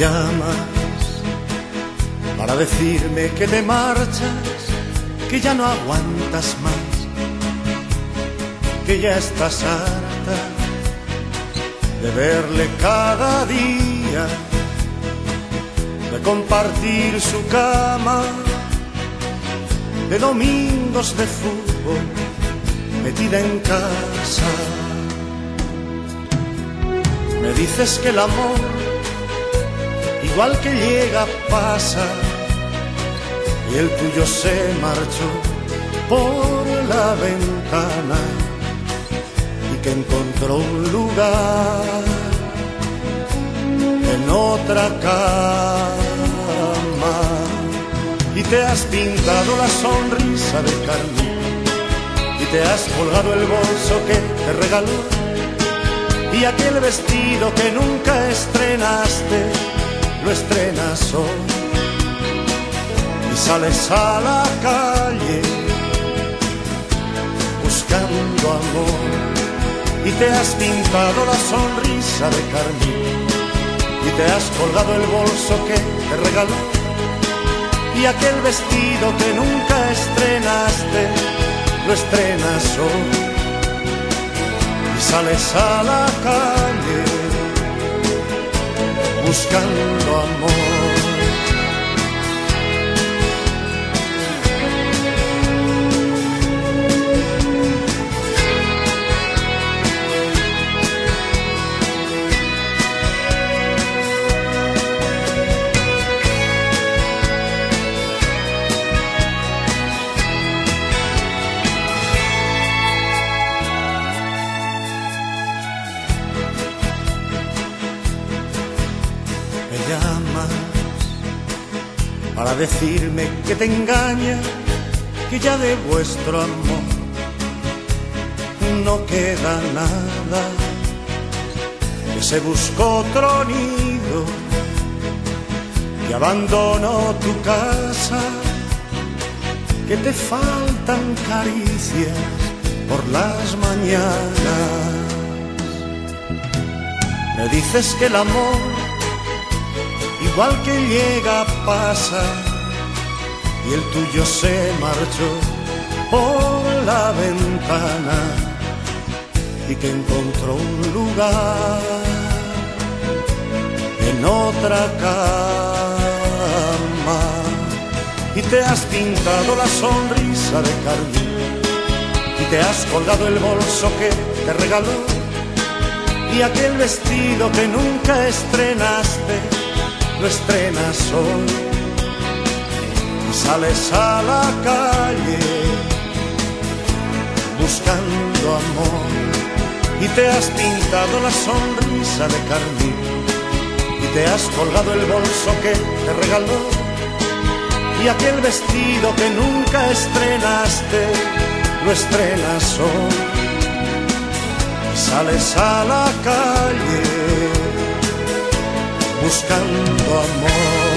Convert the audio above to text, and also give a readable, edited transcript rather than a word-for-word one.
llamas para decirme que te marchas, que ya no aguantas más, que ya estás harta de verle cada día, de compartir su cama, de domingos de fútbol metida en casa. Me dices que el amor, igual que llega, pasa, y el tuyo se marchó por la ventana y que encontró un lugar en otra cama. Y te has pintado la sonrisa de carmín y te has colgado el bolso que te regaló y aquel vestido que nunca estrenaste, lo estrenas hoy. Y sales a la calle buscando amor y te has pintado la sonrisa de carmín y te has colgado el bolso que te regaló y aquel vestido que nunca estrenaste, lo estrenas hoy. Y sales a la calle buscando amor. Me llamas para decirme que te engaña, que ya de vuestro amor no queda nada, que se buscó otro nido, que abandonó tu casa, que te faltan caricias por las mañanas. Me dices que el amor, igual que llega, pasa, y el tuyo se marchó por la ventana y que encontró un lugar en otra cama. Y te has pintado la sonrisa de carmín y te has colgado el bolso que te regaló y aquel vestido que nunca estrenaste, lo estrenas hoy. Y sales a la calle buscando amor y te has pintado la sonrisa de carmín y te has colgado el bolso que te regaló y aquel vestido que nunca estrenaste, lo estrenas hoy. Y sales a la calle buscando amor.